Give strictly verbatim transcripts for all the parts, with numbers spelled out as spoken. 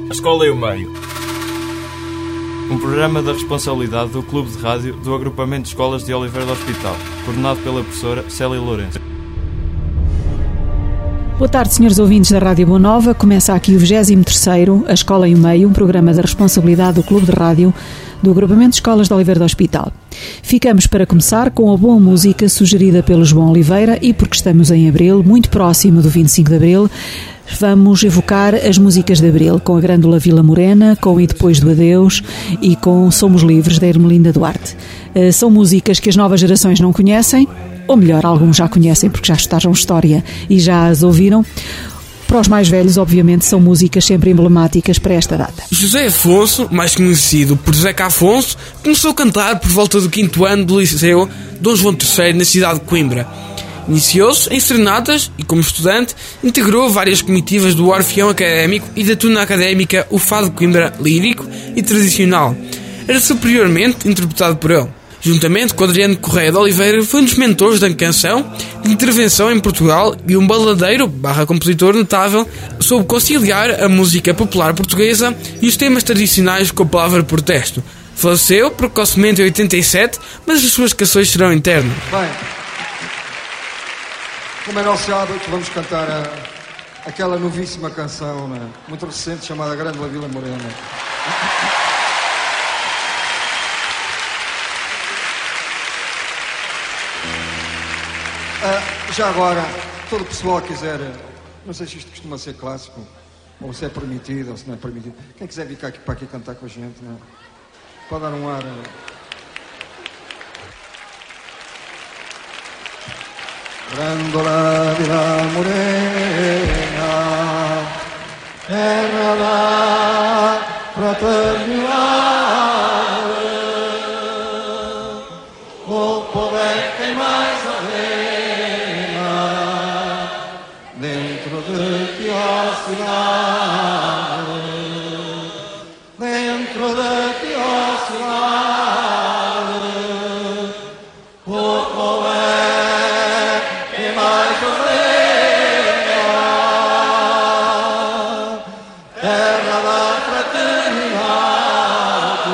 A Escola e o Meio. Um programa da responsabilidade do Clube de Rádio do Agrupamento de Escolas de Oliveira do Hospital, coordenado pela professora Célia Lourenço. Boa tarde, senhores ouvintes da Rádio Boa Nova. Começa aqui o vigésimo terceiro, A Escola e o Meio, um programa da responsabilidade do Clube de Rádio do Agrupamento de Escolas de Oliveira do Hospital. Ficamos para começar com a boa música sugerida pelo João Oliveira e porque estamos em Abril, muito próximo do vinte e cinco de Abril, vamos evocar as músicas de Abril, com a Grândola Vila Morena, com E Depois do Adeus e com Somos Livres, da Ermelinda Duarte. São músicas que as novas gerações não conhecem, ou melhor, alguns já conhecem porque já estudaram história e já as ouviram. Para os mais velhos, obviamente, são músicas sempre emblemáticas para esta data. José Afonso, mais conhecido por Zeca Afonso, começou a cantar por volta do quinto ano do Liceu Dom João terceiro na cidade de Coimbra. Iniciou-se em serenatas e, como estudante, integrou várias comitivas do Orfeão Académico e da Tuna Académica O Fado de Coimbra lírico e tradicional. Era superiormente interpretado por ele. Juntamente com Adriano Correia de Oliveira, foi um dos mentores da canção, de intervenção em Portugal e um baladeiro barra compositor notável, soube conciliar a música popular portuguesa e os temas tradicionais com a palavra protesto. Faleceu precocemente em oitenta e sete, mas as suas canções serão eternas. Bem, como é nosso hábito, vamos cantar a, aquela novíssima canção, né, muito recente, chamada Grândola Vila Morena. Uh, já agora, todo o pessoal que quiser, não sei se isto costuma ser clássico, ou se é permitido, ou se não é permitido. Quem quiser vir aqui, para aqui cantar com a gente, né? Pode dar um ar. Uh... Grândola Vila Morena, terra da fraternidade, o povo é quem mais dentro de ti, ó cidade, dentro de ti, ó cidade, o povo é quem mais ordena, terra da fraternidade,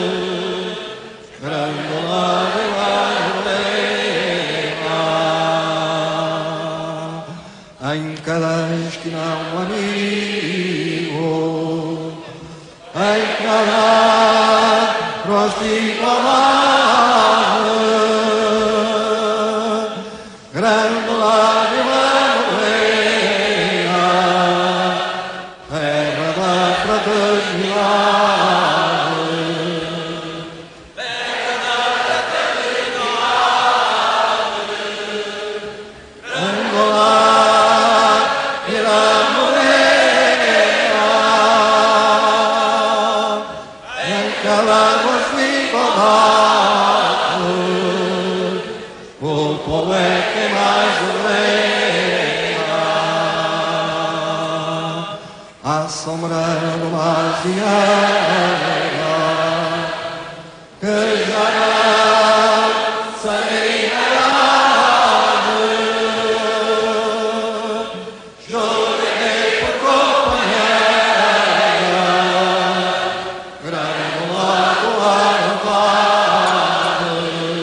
Grândola Vila Morena. Em cada esquina um amigo, em cada rosto igualdade, Grândola Vila Morena, terra da fraternidade, terra da fraternidade, Grândola o povo é quem mais ordena, à sombra do mar de água, que já não sairá, chorei por companheira, Grândola do Arrabado.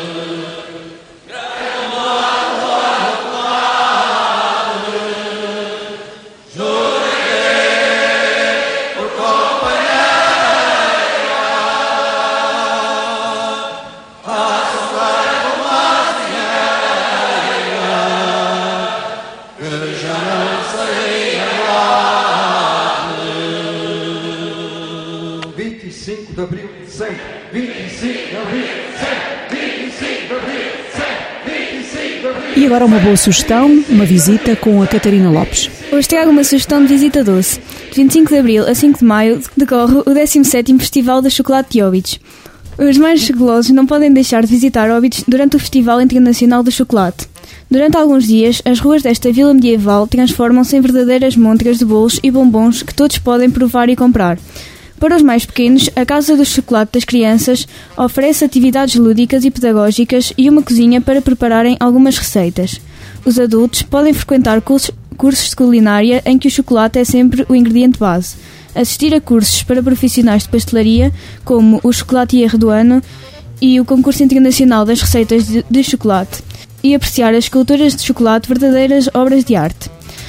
vinte e cinco de abril, sempre. vinte e cinco de abril, sempre. vinte e cinco de abril, sempre. vinte e cinco de abril. E agora uma boa sugestão, uma visita com a Catarina Lopes. Hoje trago uma sugestão de visita doce. De vinte e cinco de abril a cinco de maio decorre o décimo sétimo Festival de Chocolate de Óbidos. Os mais golosos não podem deixar de visitar Óbidos durante o Festival Internacional do Chocolate. Durante alguns dias, as ruas desta vila medieval transformam-se em verdadeiras montas de bolos e bombons que todos podem provar e comprar. Para os mais pequenos, a Casa do Chocolate das Crianças oferece atividades lúdicas e pedagógicas e uma cozinha para prepararem algumas receitas. Os adultos podem frequentar cursos, cursos de culinária em que o chocolate é sempre o ingrediente base. Assistir a cursos para profissionais de pastelaria, como o Chocolatier do Ano e o Concurso Internacional das Receitas de, de Chocolate. E apreciar as esculturas de chocolate, verdadeiras obras de arte.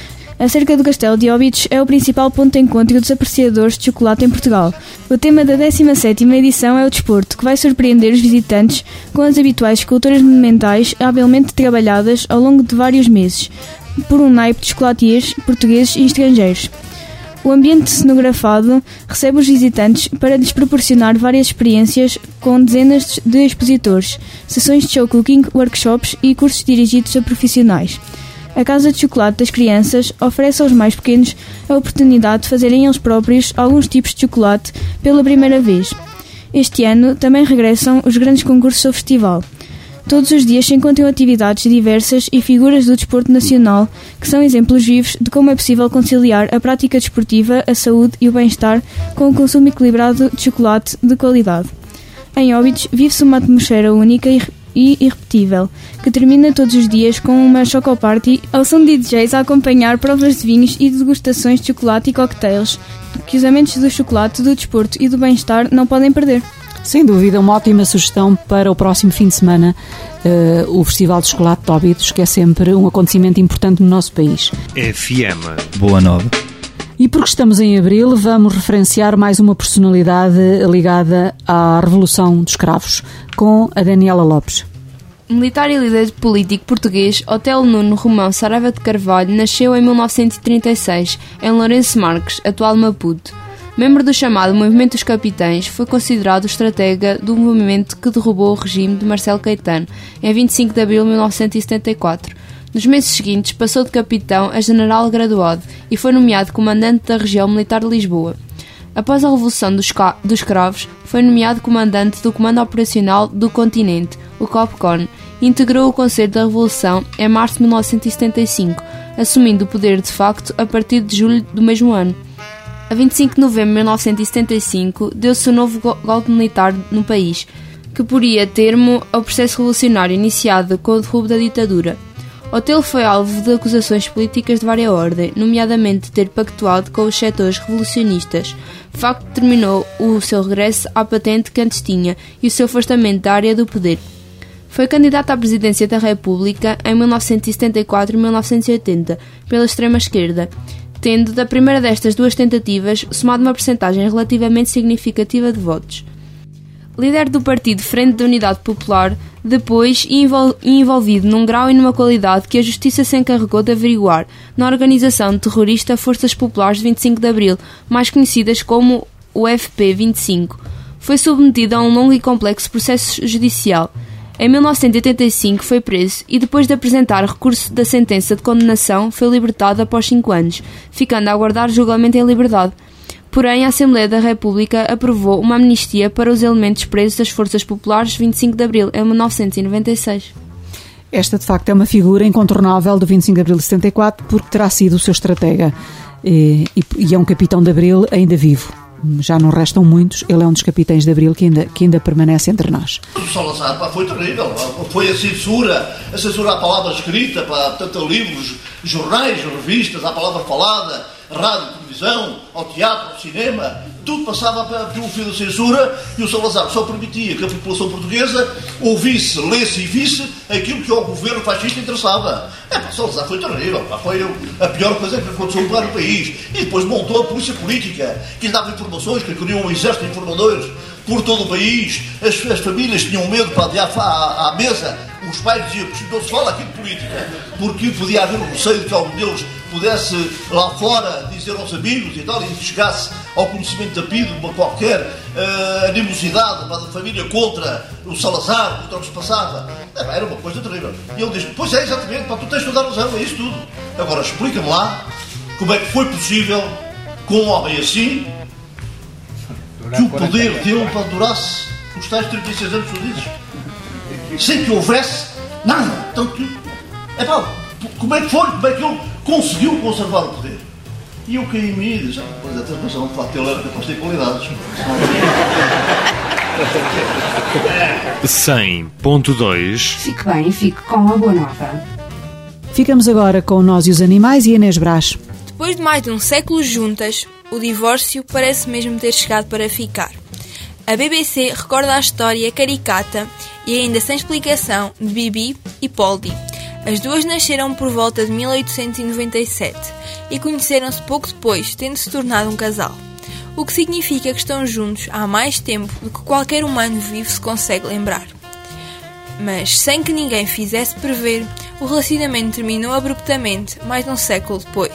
A cerca do Castelo de Óbidos é o principal ponto de encontro dos apreciadores de chocolate em Portugal. O tema da décima sétima edição é o desporto, que vai surpreender os visitantes com as habituais esculturas monumentais habilmente trabalhadas ao longo de vários meses, por um naipe de chocolatiers portugueses e estrangeiros. O ambiente cenografado recebe os visitantes para lhes proporcionar várias experiências com dezenas de expositores, sessões de show cooking, workshops e cursos dirigidos a profissionais. A Casa de Chocolate das Crianças oferece aos mais pequenos a oportunidade de fazerem eles próprios alguns tipos de chocolate pela primeira vez. Este ano também regressam os grandes concursos do festival. Todos os dias se encontram atividades diversas e figuras do desporto nacional que são exemplos vivos de como é possível conciliar a prática desportiva, a saúde e o bem-estar com o consumo equilibrado de chocolate de qualidade. Em Óbidos vive-se uma atmosfera única e e irrepetível, que termina todos os dias com uma chocoparty ao som de D Js a acompanhar provas de vinhos e degustações de chocolate e cocktails, que os amantes do chocolate, do desporto e do bem-estar não podem perder. Sem dúvida, uma ótima sugestão para o próximo fim de semana, uh, o Festival de Chocolate de Óbidos, que é sempre um acontecimento importante no nosso país. F M Boa Nova. E porque estamos em abril, vamos referenciar mais uma personalidade ligada à Revolução dos Cravos, com a Daniela Lopes. Militar e líder político português, Otelo Nuno Romão Saraiva de Carvalho nasceu em mil novecentos e trinta e seis, em Lourenço Marques, atual Maputo. Membro do chamado Movimento dos Capitães, foi considerado estratega do movimento que derrubou o regime de Marcelo Caetano, em vinte e cinco de abril de mil novecentos e setenta e quatro. Nos meses seguintes, passou de capitão a general graduado e foi nomeado comandante da região militar de Lisboa. Após a Revolução dos, dos Cravos, foi nomeado comandante do Comando Operacional do Continente, o COPCON, e integrou o Conselho da Revolução em março de mil novecentos e setenta e cinco, assumindo o poder de facto a partir de julho do mesmo ano. A vinte e cinco de novembro de mil novecentos e setenta e cinco, deu-se um novo golpe militar no país, que poria termo ao processo revolucionário iniciado com o derrubo da ditadura. Otelo foi alvo de acusações políticas de várias ordens, nomeadamente de ter pactuado com os setores revolucionistas, facto que determinou o seu regresso à patente que antes tinha e o seu afastamento da área do poder. Foi candidato à presidência da República em mil novecentos e setenta e quatro e mil novecentos e oitenta, pela extrema-esquerda, tendo, da primeira destas duas tentativas, somado uma percentagem relativamente significativa de votos. Líder do partido Frente da Unidade Popular, depois e envolvido num grau e numa qualidade que a Justiça se encarregou de averiguar na organização terrorista Forças Populares de vinte e cinco de abril, mais conhecidas como o F P vinte e cinco. Foi submetido a um longo e complexo processo judicial. Em mil novecentos e oitenta e cinco foi preso e, depois de apresentar recurso da sentença de condenação, foi libertado após cinco anos, ficando a aguardar julgamento em liberdade. Porém, a Assembleia da República aprovou uma amnistia para os elementos presos das Forças Populares de vinte e cinco de abril, em mil novecentos e noventa e seis. Esta, de facto, é uma figura incontornável do vinte e cinco de abril de setenta e quatro, porque terá sido o seu estratega e, e é um capitão de abril ainda vivo. Já não restam muitos, ele é um dos capitães de abril que ainda, que ainda permanece entre nós. O Salazar pá, foi terrível, foi a censura, a censura à palavra escrita, pá, tanto a livros, jornais, revistas, à palavra falada, rádio, televisão, ao teatro, ao cinema, tudo passava pelo fio da censura e o Salazar só permitia que a população portuguesa ouvisse, lesse e visse aquilo que ao governo fascista interessava. É, pá, o Salazar foi terrível, pá, foi a pior coisa que aconteceu no país. E depois montou a polícia política, que lhe dava informações, que criou um exército de informadores por todo o país. As, as famílias tinham medo para ir à, à, à mesa. Os pais diziam que não se fala aqui de política, porque podia haver um receio de que algum deles pudesse lá fora dizer aos amigos e tal, e chegasse ao conhecimento da P I D uma qualquer uh, animosidade da família contra o Salazar, contra o que se passava. É, era uma coisa terrível. E ele diz, pois é, exatamente, pá, tu tens de dar razão a isso tudo. Agora explica-me lá como é que foi possível, com um homem assim, que o poder dele para durasse os tais trinta e seis anos que tu dizes, sem que houvesse nada. Então, é pá, como é que foi? Como é que ele conseguiu conservar o poder? E eu caí em mim e disse, ah, pois é, tens razão, de facto, ele era capaz de ter qualidades. cem ponto dois. Fique bem, fique com a boa nova. Ficamos agora com Nós e os Animais e Inês Brás. Depois de mais de um século juntas, o divórcio parece mesmo ter chegado para ficar. A B B C recorda a história caricata e ainda sem explicação de Bibi e Poldi. As duas nasceram por volta de mil oitocentos e noventa e sete e conheceram-se pouco depois, tendo-se tornado um casal. O que significa que estão juntos há mais tempo do que qualquer humano vivo se consegue lembrar. Mas, sem que ninguém fizesse prever, o relacionamento terminou abruptamente mais de um século depois.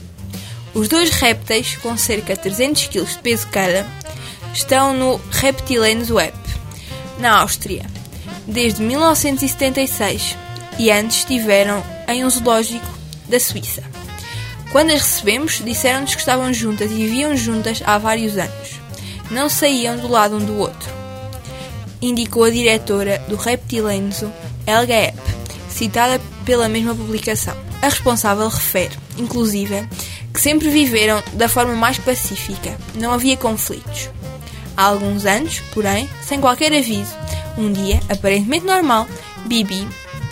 Os dois répteis, com cerca de trezentos quilos de peso cada, estão no Reptilenz Web, na Áustria, desde mil novecentos e setenta e seis, e antes estiveram em um zoológico da Suíça. Quando as recebemos, disseram-nos que estavam juntas e viviam juntas há vários anos. Não saíam do lado um do outro, indicou a diretora do Reptilenz, Helga Epp, citada pela mesma publicação. A responsável refere, inclusive, que sempre viveram da forma mais pacífica, não havia conflitos. Há alguns anos, porém, sem qualquer aviso, um dia, aparentemente normal, Bibi,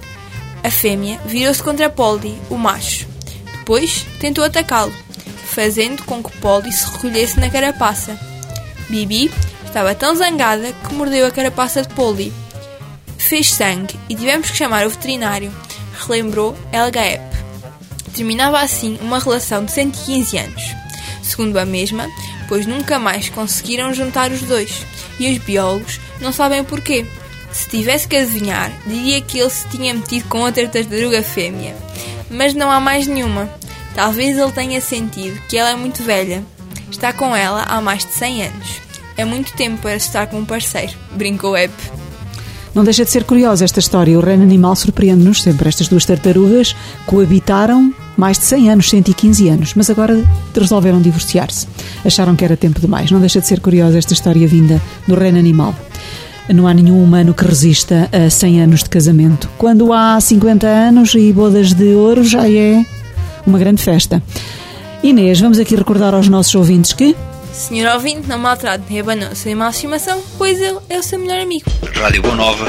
a fêmea, virou-se contra Poldi, o macho. Depois, tentou atacá-lo, fazendo com que Poldi se recolhesse na carapaça. Bibi estava tão zangada que mordeu a carapaça de Poldi. Fez sangue e tivemos que chamar o veterinário, relembrou Helga Epp. Terminava assim uma relação de cento e quinze anos, segundo a mesma, pois nunca mais conseguiram juntar os dois, e os biólogos não sabem porquê. Se tivesse que adivinhar, diria que ele se tinha metido com outra tartaruga fêmea, mas não há mais nenhuma. Talvez ele tenha sentido que ela é muito velha. Está com ela há mais de cem anos. É muito tempo para estar com um parceiro, brincou Epp. Não deixa de ser curiosa esta história. O reino animal surpreende-nos sempre. Estas duas tartarugas coabitaram mais de cem anos, cento e quinze anos, mas agora resolveram divorciar-se. Acharam que era tempo demais. Não deixa de ser curiosa esta história vinda do reino animal. Não há nenhum humano que resista a cem anos de casamento. Quando há cinquenta anos e bodas de ouro, já é uma grande festa. Inês, vamos aqui recordar aos nossos ouvintes que... Senhor ouvinte, não maltrate nem abandone o seu animal de estimação, pois ele é o seu melhor amigo. Rádio Boa Nova.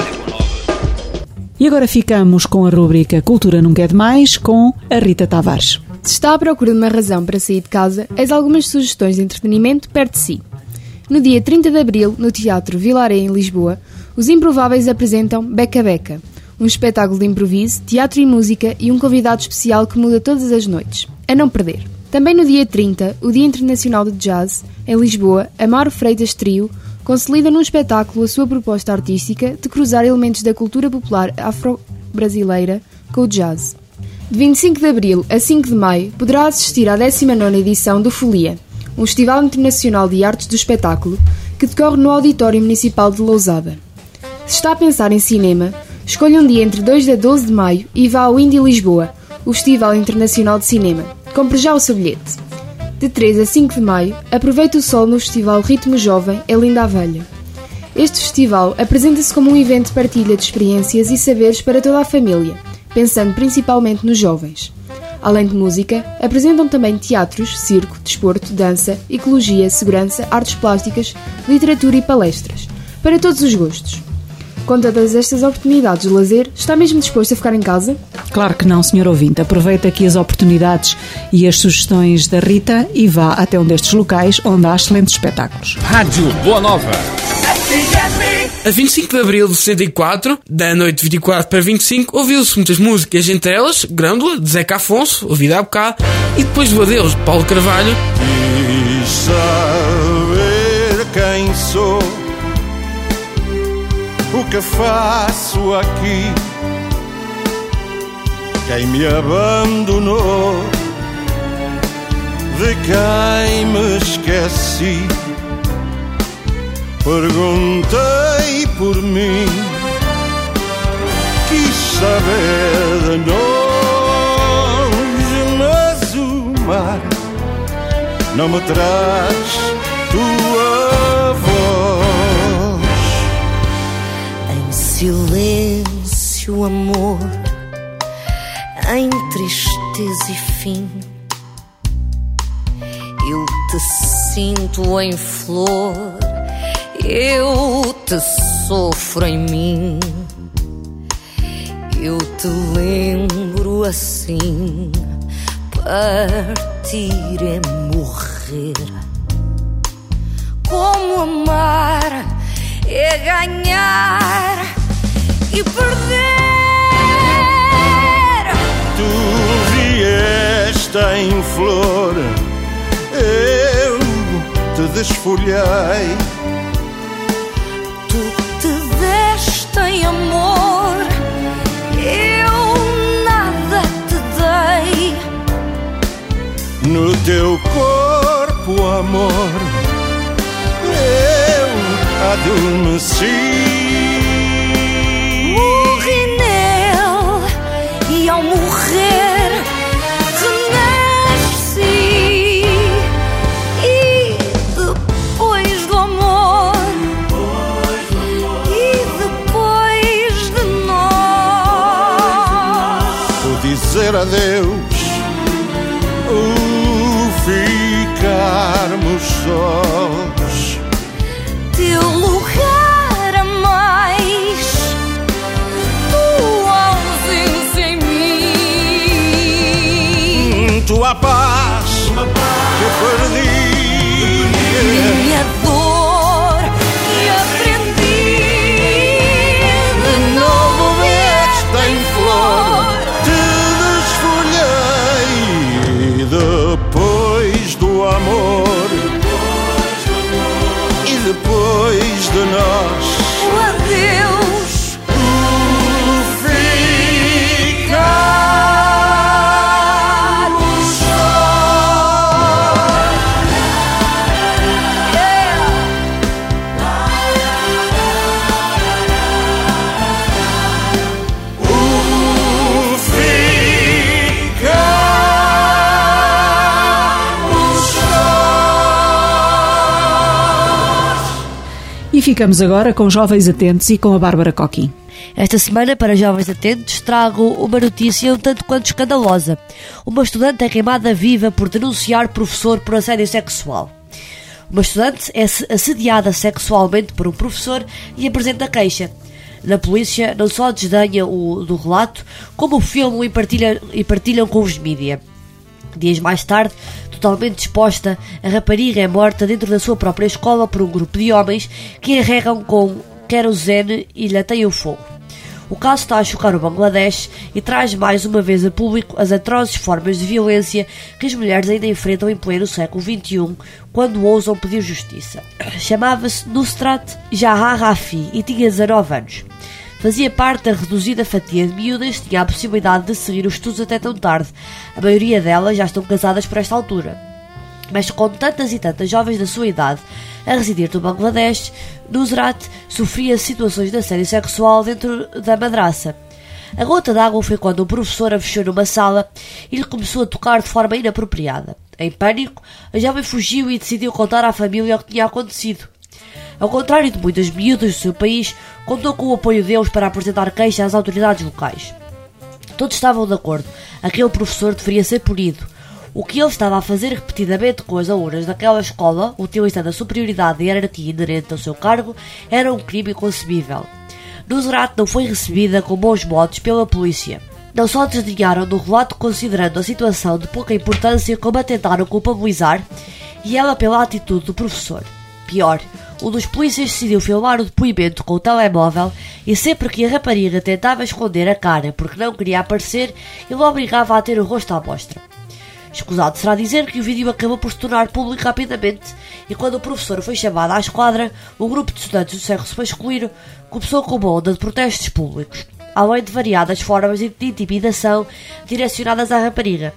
E agora ficamos com a rubrica Cultura Nunca é Demais, com a Rita Tavares. Se está à procura de uma razão para sair de casa, eis algumas sugestões de entretenimento perto de si. No dia trinta de abril, no Teatro Vilaré, em Lisboa, os Improváveis apresentam Beca Beca, um espetáculo de improviso, teatro e música e um convidado especial que muda todas as noites. A não perder. Também no dia trinta, o Dia Internacional de Jazz, em Lisboa, Amaro Freitas Trio consolida num espetáculo a sua proposta artística de cruzar elementos da cultura popular afro-brasileira com o jazz. De vinte e cinco de abril a cinco de maio, poderá assistir à décima nona edição do Folia, um Festival Internacional de Artes do Espetáculo, que decorre no Auditório Municipal de Lousada. Se está a pensar em cinema, escolha um dia entre dois a doze de maio e vá ao Indie Lisboa, o Festival Internacional de Cinema. Compre já o seu bilhete. De três a cinco de maio, aproveite o sol no Festival Ritmo Jovem em Linda a Velha. Este festival apresenta-se como um evento de partilha de experiências e saberes para toda a família, pensando principalmente nos jovens. Além de música, apresentam também teatros, circo, desporto, dança, ecologia, segurança, artes plásticas, literatura e palestras, para todos os gostos. Com todas estas oportunidades de lazer, está mesmo disposto a ficar em casa? Claro que não, senhor ouvinte. Aproveita aqui as oportunidades e as sugestões da Rita e vá até um destes locais onde há excelentes espetáculos. Rádio Boa Nova. A vinte e cinco de abril de sessenta e quatro, da noite de vinte e quatro para vinte e cinco, ouviu-se muitas músicas, entre elas Grândola, de Zeca Afonso, ouvida há bocado, e depois do Adeus, de Paulo Carvalho. Quis saber quem sou, o que faço aqui, quem me abandonou, de quem me esqueci. Perguntei por mim, quis saber de longe, mas o mar não me traz tua voz. Em silêncio, amor, em tristeza e fim, eu te sinto em flor, eu te sofro em mim. eu te lembro assim. Partir é morrer. Como amar é ganhar e perder. Tu vieste em flor, eu te desfolhei. Tu te deste em amor, eu nada te dei. No teu corpo, amor, eu adormeci. Morri nele e ao morrer renasci. E depois do amor, e depois de nós, o dizer adeus, o ficarmos sós, teu lugar a mais, tua ausência em mim, tua paz que perdi, minha dor que aprendi. De novo vieste em flor, te desfolhei. Depois do amor e depois de nós, o adeus, o ficarmos sós. O ficarmos sós. E ficamos agora com Jovens Atentos e com a Bárbara Coquim. Esta semana, para Jovens Atentos, trago uma notícia um tanto quanto escandalosa. Uma estudante é queimada viva por denunciar professor por assédio sexual. Uma estudante é assediada sexualmente por um professor e apresenta queixa. Na polícia não só desdenha o do relato, como o filmam e partilham, e partilham com os mídia. Dias mais tarde, totalmente disposta, a rapariga é morta dentro da sua própria escola por um grupo de homens que a regam com querosene e lhe ateiam fogo. O caso está a chocar o Bangladesh e traz mais uma vez a público as atrozes formas de violência que as mulheres ainda enfrentam em pleno século vinte e um, quando ousam pedir justiça. Chamava-se Nusrat Jahan Rafi e tinha dezanove anos. Fazia parte da reduzida fatia de miúdas que tinha a possibilidade de seguir os estudos até tão tarde. A maioria delas já estão casadas por esta altura. Mas com tantas e tantas jovens da sua idade a residir no Bangladesh, Nusrat sofria situações de assédio sexual dentro da madraça. A gota d'água foi quando o professor a fechou numa sala e lhe começou a tocar de forma inapropriada. Em pânico, a jovem fugiu e decidiu contar à família o que tinha acontecido. Ao contrário de muitas miúdas do seu país, contou com o apoio deles para apresentar queixa às autoridades locais. Todos estavam de acordo. Aquele professor deveria ser punido. O que ele estava a fazer repetidamente com as alunas daquela escola, utilizando a superioridade e hierarquia inerente ao seu cargo, era um crime inconcebível. Nusrat não foi recebida com bons modos pela polícia. Não só desdenharam do relato considerando a situação de pouca importância, como a tentaram culpabilizar, e ela pela atitude do professor. Pior, um dos polícias decidiu filmar o depoimento com o telemóvel e sempre que a rapariga tentava esconder a cara porque não queria aparecer, ele obrigava a ter o rosto à mostra. Escusado será dizer que o vídeo acabou por se tornar público rapidamente e quando o professor foi chamado à esquadra, um grupo de estudantes do sexo masculino começou com uma onda de protestos públicos, além de variadas formas de intimidação direcionadas à rapariga.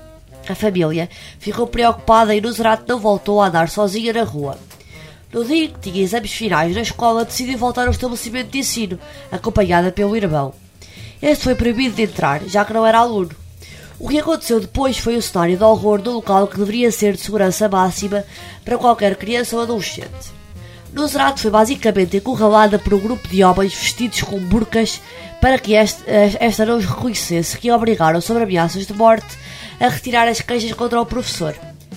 A família ficou preocupada e Nusrat não voltou a andar sozinha na rua. No dia em que tinha exames finais na escola, decidiu voltar ao estabelecimento de ensino, acompanhada pelo irmão. Este foi proibido de entrar, já que não era aluno. O que aconteceu depois foi o cenário de horror do local que deveria ser de segurança máxima para qualquer criança ou adolescente. Nusrat foi basicamente encurralada por um grupo de homens vestidos com burcas para que esta, esta não os reconhecesse, que a obrigaram, sob ameaças de morte, a retirar as queixas contra o professor.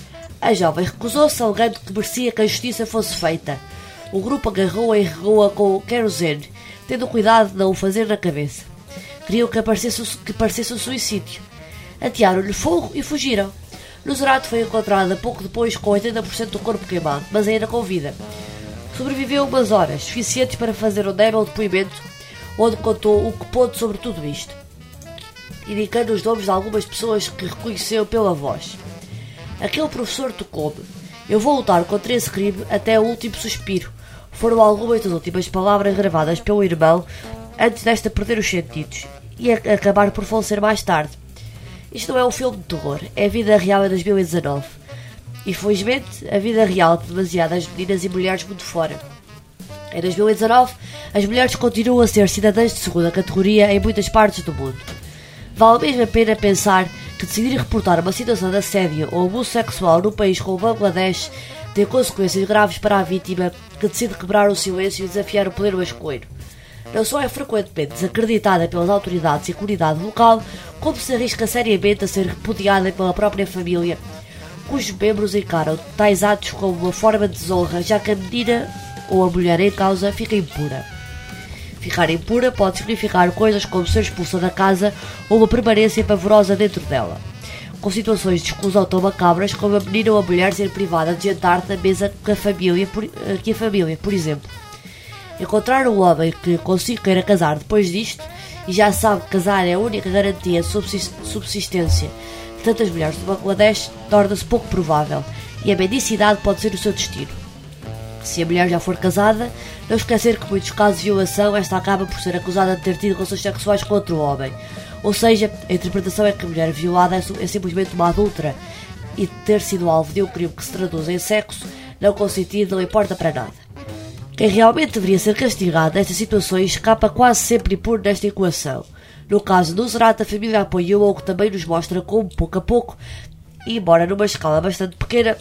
A jovem recusou-se, alegando que merecia que a justiça fosse feita. O grupo agarrou-a e regou-a com querosene, tendo cuidado de não o fazer na cabeça. Queriam que aparecesse, que parecesse um suicídio. Atearam-lhe fogo e fugiram. Noserato foi encontrada pouco depois com oitenta por cento do corpo queimado, mas ainda com vida. Sobreviveu umas horas, suficientes para fazer um débil depoimento, onde contou o que pôde sobre tudo isto, indicando os nomes de algumas pessoas que reconheceu pela voz. Aquele professor tocou-me. Eu vou lutar contra esse crime até o último suspiro. Foram algumas das últimas palavras gravadas pelo irmão antes desta perder os sentidos e a acabar por falecer mais tarde. Isto não é um filme de terror, é a vida real em dois mil e dezanove. Infelizmente, a vida real de demasiadas meninas e mulheres muito fora. Em dois mil e dezanove, as mulheres continuam a ser cidadãs de segunda categoria em muitas partes do mundo. Vale mesmo a pena pensar que decidir reportar uma situação de assédio ou abuso sexual num país como o Bangladesh tem consequências graves para a vítima, que decide quebrar o silêncio e desafiar o poder masculino. Não só é frequentemente desacreditada pelas autoridades e comunidade local, como se arrisca seriamente a ser repudiada pela própria família, cujos membros encaram tais atos como uma forma de desonra, já que a menina ou a mulher em causa fica impura. Ficar impura pode significar coisas como ser expulsa da casa ou uma permanência pavorosa dentro dela, com situações de exclusão tão macabras como a menina ou a mulher ser privada de jantar na mesa com a família, por, que a família, por exemplo. Encontrar um homem que consiga queira casar depois disto, e já sabe que casar é a única garantia de subsistência de tantas mulheres do Bangladesh, torna-se pouco provável, e a mendicidade pode ser o seu destino. Se a mulher já for casada, não esquecer que em muitos casos de violação, esta acaba por ser acusada de ter tido relações sexuais com outro homem. Ou seja, a interpretação é que a mulher violada é simplesmente uma adúltera, e ter sido alvo de um crime que se traduz em sexo, não consentido, não importa para nada. Quem realmente deveria ser castigado nestas situações escapa quase sempre impune nesta equação. No caso do Noserato, a família apoiou, o que também nos mostra como, pouco a pouco, e embora numa escala bastante pequena,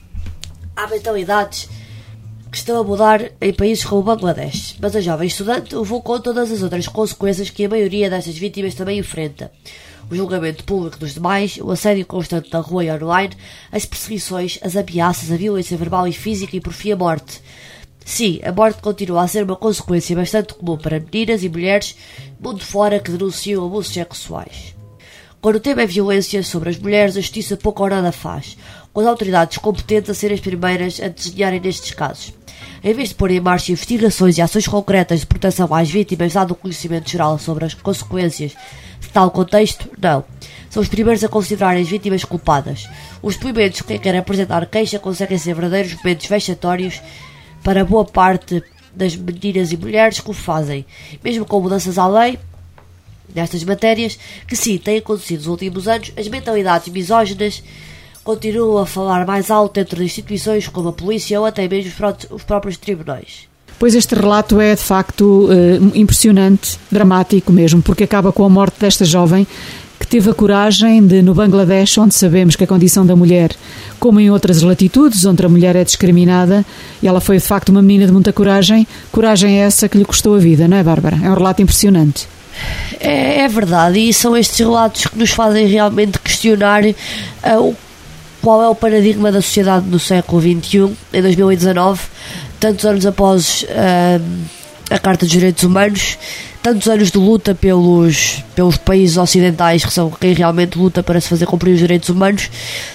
há mentalidades que estão a mudar em países como o Bangladesh. Mas a jovem estudante levou com todas as outras consequências que a maioria destas vítimas também enfrenta. O julgamento público dos demais, o assédio constante na rua e online, as perseguições, as ameaças, a violência verbal e física e por fim a morte. Sim, a morte continua a ser uma consequência bastante comum para meninas e mulheres mundo fora que denunciam abusos sexuais. Quando o tema é violência sobre as mulheres, a justiça pouco ou nada faz, com as autoridades competentes a serem as primeiras a desenharem nestes casos. Em vez de pôr em marcha investigações e ações concretas de proteção às vítimas, dado o conhecimento geral sobre as consequências de tal contexto, não. São os primeiros a considerarem as vítimas culpadas. Os depoimentos de quem quer apresentar queixa conseguem ser verdadeiros momentos vexatórios para boa parte das meninas e mulheres que o fazem, mesmo com mudanças à lei nestas matérias, que sim, têm acontecido nos últimos anos, as mentalidades misóginas continuam a falar mais alto dentro de instituições como a polícia ou até mesmo os próprios tribunais. Pois este relato é de facto impressionante, dramático mesmo, porque acaba com a morte desta jovem que teve a coragem de, no Bangladesh, onde sabemos que a condição da mulher, como em outras latitudes, onde a mulher é discriminada, e ela foi de facto uma menina de muita coragem, coragem essa que lhe custou a vida, não é, Bárbara? É um relato impressionante. É, é verdade, e são estes relatos que nos fazem realmente questionar uh, qual é o paradigma da sociedade no século vinte e um, em dois mil e dezanove, tantos anos após uh, a Carta dos Direitos Humanos, tantos anos de luta pelos, pelos países ocidentais, que são quem realmente luta para se fazer cumprir os direitos humanos,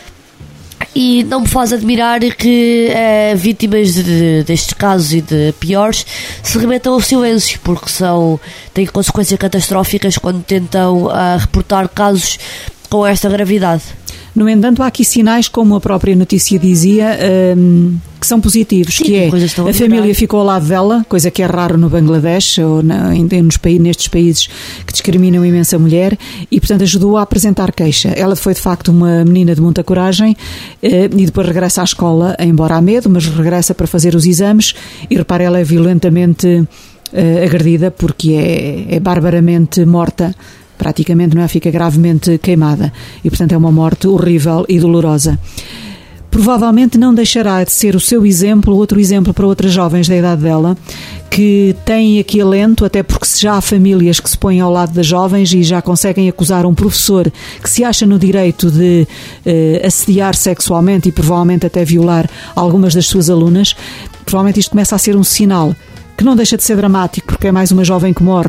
e não me faz admirar que eh, vítimas de, destes casos e de piores se remetam ao silêncio, porque são, têm consequências catastróficas quando tentam uh, reportar casos com esta gravidade. No entanto, há aqui sinais, como a própria notícia dizia, um, que são positivos. Sim, que é, a, a família ficou ao lado dela, coisa que é raro no Bangladesh ou na, nos, nestes países que discriminam imensa mulher, e portanto ajudou a apresentar queixa. Ela foi de facto uma menina de muita coragem eh, e depois regressa à escola, embora há medo, mas regressa para fazer os exames e repara, ela é violentamente eh, agredida porque é, é barbaramente morta. Praticamente, não é? Fica gravemente queimada e, portanto, é uma morte horrível e dolorosa. Provavelmente não deixará de ser o seu exemplo, outro exemplo para outras jovens da idade dela, que têm aqui alento, até porque já há famílias que se põem ao lado das jovens e já conseguem acusar um professor que se acha no direito de eh, assediar sexualmente e provavelmente até violar algumas das suas alunas. Provavelmente isto começa a ser um sinal que não deixa de ser dramático, porque é mais uma jovem que morre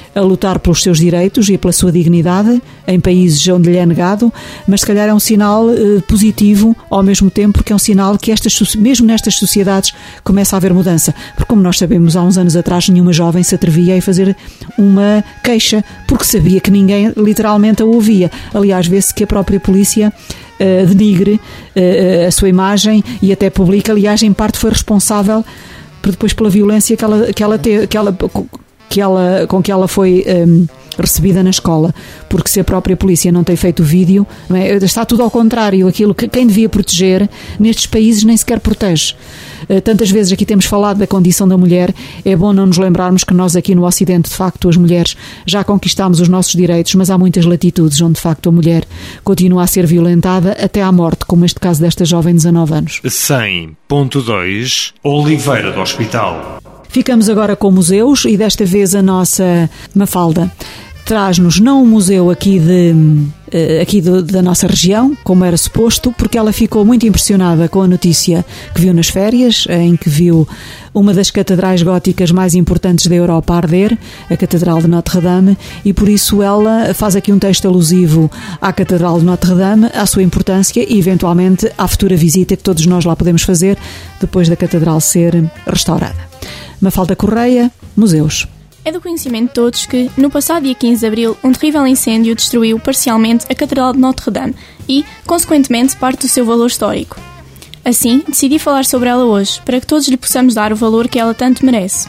a lutar pelos seus direitos e pela sua dignidade em países onde lhe é negado, mas se calhar é um sinal eh, positivo ao mesmo tempo, porque é um sinal que estas, mesmo nestas sociedades começa a haver mudança, porque como nós sabemos, há uns anos atrás nenhuma jovem se atrevia a fazer uma queixa, porque sabia que ninguém literalmente a ouvia. Aliás, vê-se que a própria polícia uh, denigre uh, a sua imagem e até publica, aliás, em parte foi responsável por, depois pela violência que ela, que ela teve, que ela, que ela, com que ela foi um, recebida na escola, porque se a própria polícia não tem feito o vídeo, não é? Está tudo ao contrário, aquilo que quem devia proteger nestes países nem sequer protege. Tantas vezes aqui temos falado da condição da mulher, é bom não nos lembrarmos que nós aqui no Ocidente, de facto, as mulheres já conquistámos os nossos direitos, mas há muitas latitudes onde de facto a mulher continua a ser violentada até à morte, como este caso desta jovem de dezanove anos. cem ponto dois Oliveira do Hospital. Ficamos agora com museus e desta vez a nossa Mafalda traz-nos não um museu aqui, de, aqui de, da nossa região, como era suposto, porque ela ficou muito impressionada com a notícia que viu nas férias, em que viu uma das catedrais góticas mais importantes da Europa a arder, a Catedral de Notre-Dame, e por isso ela faz aqui um texto alusivo à Catedral de Notre-Dame, à sua importância e eventualmente à futura visita que todos nós lá podemos fazer depois da Catedral ser restaurada. Mafalda Correia, Museus. É do conhecimento de todos que, no passado dia quinze de abril, um terrível incêndio destruiu parcialmente a Catedral de Notre-Dame e, consequentemente, parte do seu valor histórico. Assim, decidi falar sobre ela hoje, para que todos lhe possamos dar o valor que ela tanto merece.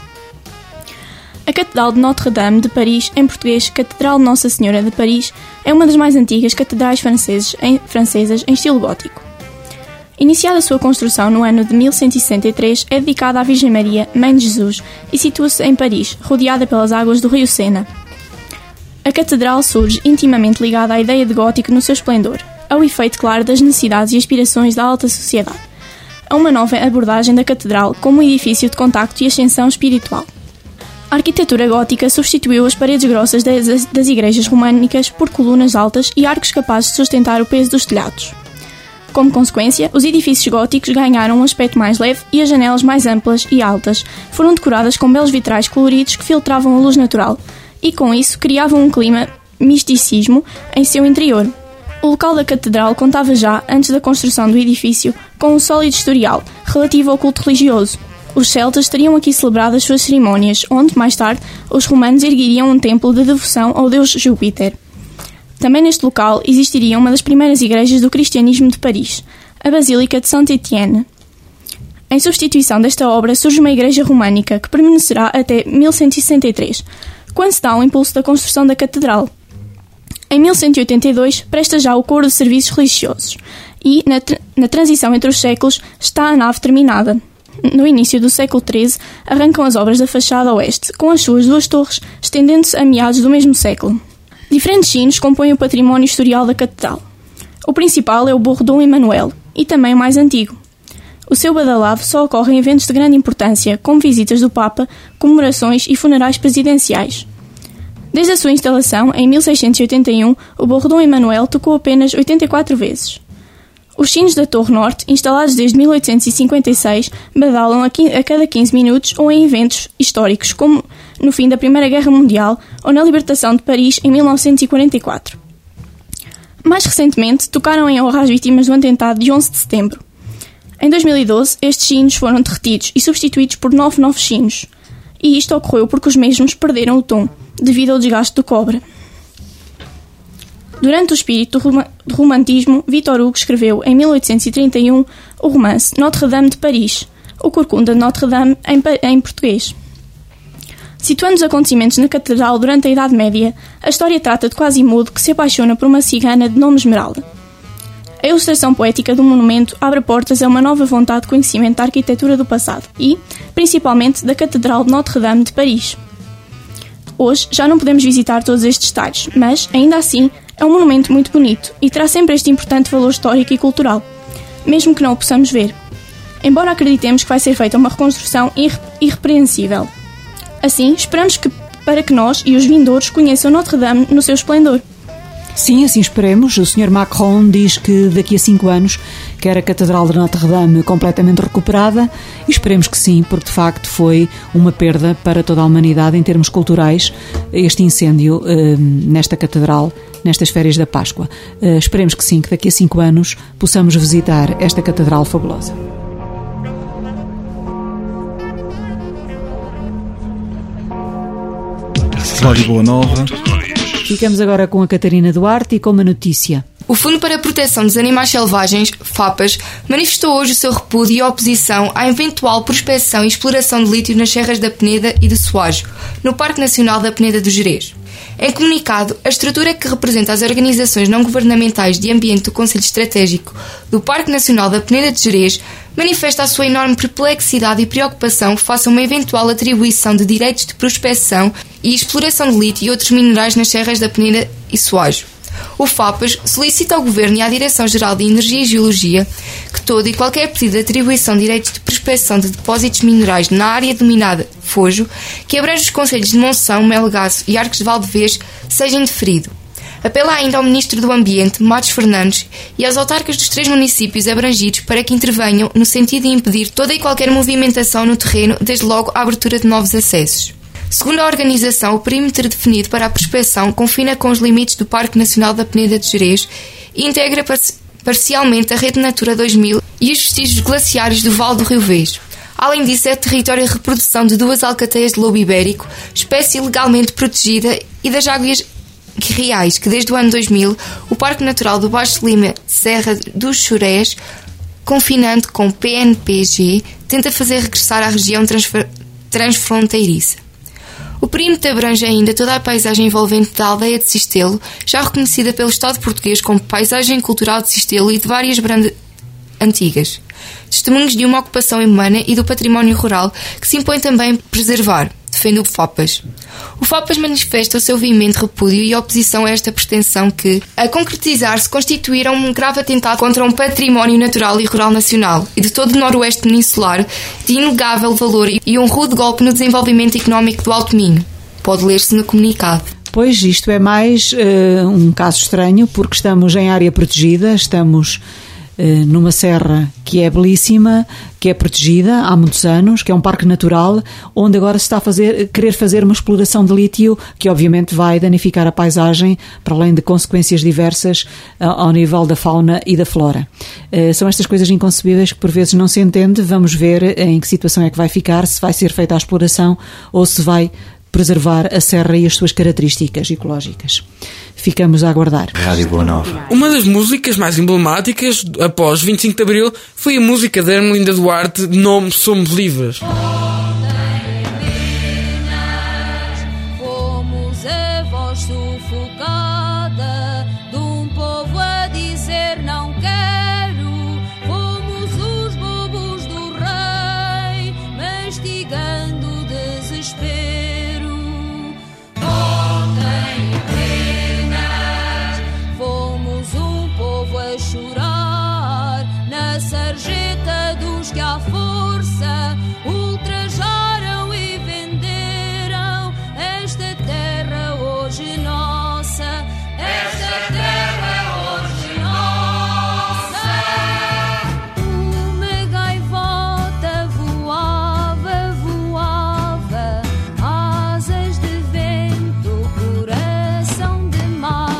A Catedral de Notre-Dame de Paris, em português Catedral de Nossa Senhora de Paris, é uma das mais antigas catedrais franceses em, francesas em estilo gótico. Iniciada a sua construção no ano de mil cento e sessenta e três, é dedicada à Virgem Maria, Mãe de Jesus, e situa-se em Paris, rodeada pelas águas do rio Sena. A catedral surge intimamente ligada à ideia de gótico no seu esplendor, ao efeito claro das necessidades e aspirações da alta sociedade, a uma nova abordagem da catedral como um edifício de contacto e ascensão espiritual. A arquitetura gótica substituiu as paredes grossas das, das igrejas românicas por colunas altas e arcos capazes de sustentar o peso dos telhados. Como consequência, os edifícios góticos ganharam um aspecto mais leve e as janelas mais amplas e altas foram decoradas com belos vitrais coloridos que filtravam a luz natural e, com isso, criavam um clima misticismo em seu interior. O local da catedral contava já, antes da construção do edifício, com um sólido historial relativo ao culto religioso. Os celtas teriam aqui celebrado as suas cerimónias, onde, mais tarde, os romanos ergueriam um templo de devoção ao deus Júpiter. Também neste local existiria uma das primeiras igrejas do cristianismo de Paris, a Basílica de Saint-Étienne. Em substituição desta obra surge uma igreja românica que permanecerá até mil cento e sessenta e três, quando se dá o impulso da construção da catedral. Em mil cento e oitenta e dois presta já o coro de serviços religiosos e, na, tr- na transição entre os séculos, está a nave terminada. No início do século treze, arrancam as obras da fachada oeste, com as suas duas torres, estendendo-se a meados do mesmo século. Diferentes sinos compõem o património historial da catedral. O principal é o Burro Dom Emanuel, e também o mais antigo. O seu badalado só ocorre em eventos de grande importância, como visitas do Papa, comemorações e funerais presidenciais. Desde a sua instalação, em mil seiscentos e oitenta e um, o Burro Dom Emanuel tocou apenas oitenta e quatro vezes. Os sinos da Torre Norte, instalados desde mil oitocentos e cinquenta e seis, badalam a cada quinze minutos ou em eventos históricos, como no fim da Primeira Guerra Mundial ou na libertação de Paris em mil novecentos e quarenta e quatro. Mais recentemente, tocaram em honra às vítimas do atentado de onze de setembro. Em dois mil e doze, estes sinos foram derretidos e substituídos por nove novos sinos, e isto ocorreu porque os mesmos perderam o tom, devido ao desgaste do cobre. Durante o espírito do romantismo, Victor Hugo escreveu, em mil oitocentos e trinta e um, o romance Notre-Dame de Paris, o Corcunda de Notre-Dame em, em português. Situando os acontecimentos na catedral durante a Idade Média, a história trata de Quasimodo que se apaixona por uma cigana de nome Esmeralda. A ilustração poética do monumento abre portas a uma nova vontade de conhecimento da arquitetura do passado e, principalmente, da Catedral de Notre-Dame de Paris. Hoje já não podemos visitar todos estes detalhes, mas, ainda assim, é um monumento muito bonito e terá sempre este importante valor histórico e cultural, mesmo que não o possamos ver. Embora acreditemos que vai ser feita uma reconstrução irre- irrepreensível. Assim, esperamos que, para que nós e os vindouros conheçam Notre-Dame no seu esplendor. Sim, assim esperemos. O senhor Macron diz que daqui a cinco anos quer a Catedral de Notre-Dame completamente recuperada, e esperemos que sim, porque de facto foi uma perda para toda a humanidade em termos culturais este incêndio eh, nesta Catedral, nestas férias da Páscoa. Eh, esperemos que sim, que daqui a cinco anos possamos visitar esta Catedral fabulosa. Rádio Boa Nova. Ficamos agora com a Catarina Duarte e com uma notícia. O Fundo para a Proteção dos Animais Selvagens, FAPAS, manifestou hoje o seu repúdio e oposição à eventual prospecção e exploração de lítio nas serras da Peneda e do Soajo, no Parque Nacional da Peneda do Gerês. Em comunicado, a estrutura que representa as organizações não-governamentais de ambiente do Conselho Estratégico do Parque Nacional da Peneda de Gerês manifesta a sua enorme perplexidade e preocupação face a uma eventual atribuição de direitos de prospecção e exploração de lítio e outros minerais nas serras da Peneda e Soajo. O FAPAS solicita ao Governo e à Direção-Geral de Energia e Geologia que todo e qualquer pedido de atribuição de direitos de prospecção de depósitos minerais na área denominada Fojo, que abrange os concelhos de Monção, Melgaço e Arcos de Valdevez, seja indeferido. Apela ainda ao Ministro do Ambiente, Matos Fernandes, e aos autarcas dos três municípios abrangidos para que intervenham no sentido de impedir toda e qualquer movimentação no terreno, desde logo a abertura de novos acessos. Segundo a organização, o perímetro definido para a prospecção confina com os limites do Parque Nacional da Peneda de Gerês e integra par- parcialmente a Rede Natura dois mil e os vestígios glaciares do Vale do Rio Vejo. Além disso, é território de reprodução de duas alcateias de lobo ibérico, espécie legalmente protegida, e das águias reais, que desde o ano dois mil o Parque Natural do Baixo Lima Serra dos Chorés, confinando com P N P G, tenta fazer regressar à região transfer- transfronteiriça. O perímetro abrange ainda toda a paisagem envolvente da aldeia de Sistelo, já reconhecida pelo Estado português como paisagem cultural de Sistelo, e de várias brandas antigas. Testemunhos de uma ocupação humana e do património rural que se impõe também preservar, defende o FAPAS. O FAPAS manifesta o seu veemente repúdio e oposição a esta pretensão que, a concretizar-se, constituíram um grave atentado contra um património natural e rural nacional e de todo o noroeste peninsular, de inegável valor e um rude golpe no desenvolvimento económico do Alto Minho. Pode ler-se no comunicado. Pois, isto é mais uh, um caso estranho, porque estamos em área protegida, estamos uh, numa serra que é belíssima, que é protegida há muitos anos, que é um parque natural, onde agora se está a fazer, querer fazer uma exploração de lítio que obviamente vai danificar a paisagem, para além de consequências diversas uh, ao nível da fauna e da flora. Uh, são estas coisas inconcebíveis que por vezes não se entende. Vamos ver em que situação é que vai ficar, se vai ser feita a exploração ou se vai preservar a serra e as suas características ecológicas. Ficamos a aguardar. Rádio Boa Nova. Uma das músicas mais emblemáticas após vinte e cinco de Abril foi a música de Ermelinda Duarte, de nome Somos Livres. Fomos a voz sufocada de um povo a dizer não quero. Fomos os bobos do rei, mastigando o desespero. Chorar na sarjeta dos que à força ultrajaram e venderam esta terra hoje nossa, esta terra hoje nossa. Uma gaivota voava, voava, asas de vento, coração de mar.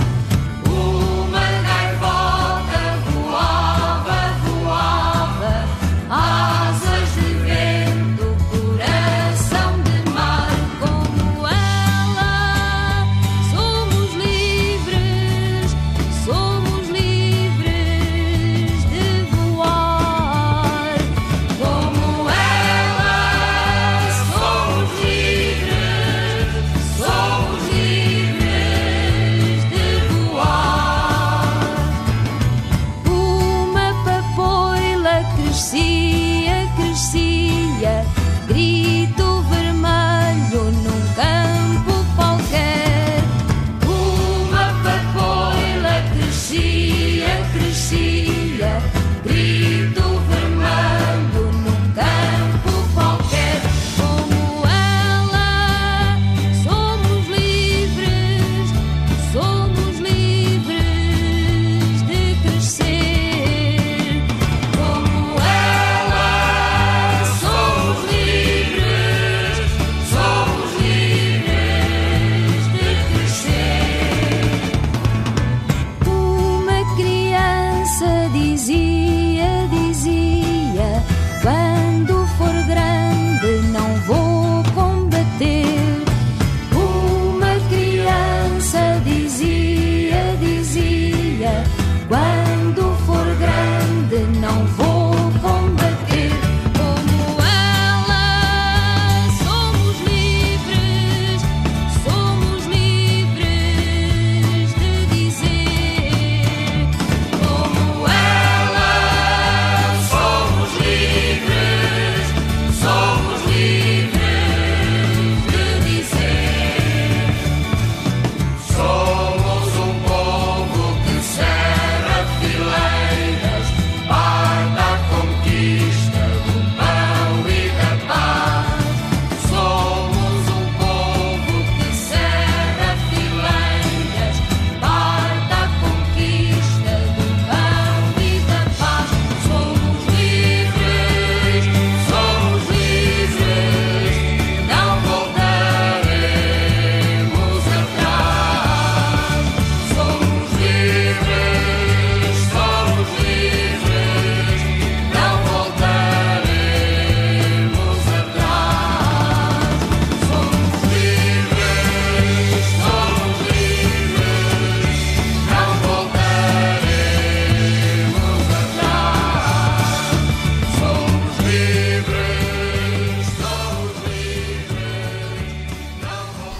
Crescia, crescia, grito vermelho num campo qualquer. Uma papoila crescia, crescia, grito vermelho num campo qualquer. Como ela, somos livres, somos livres de crescer.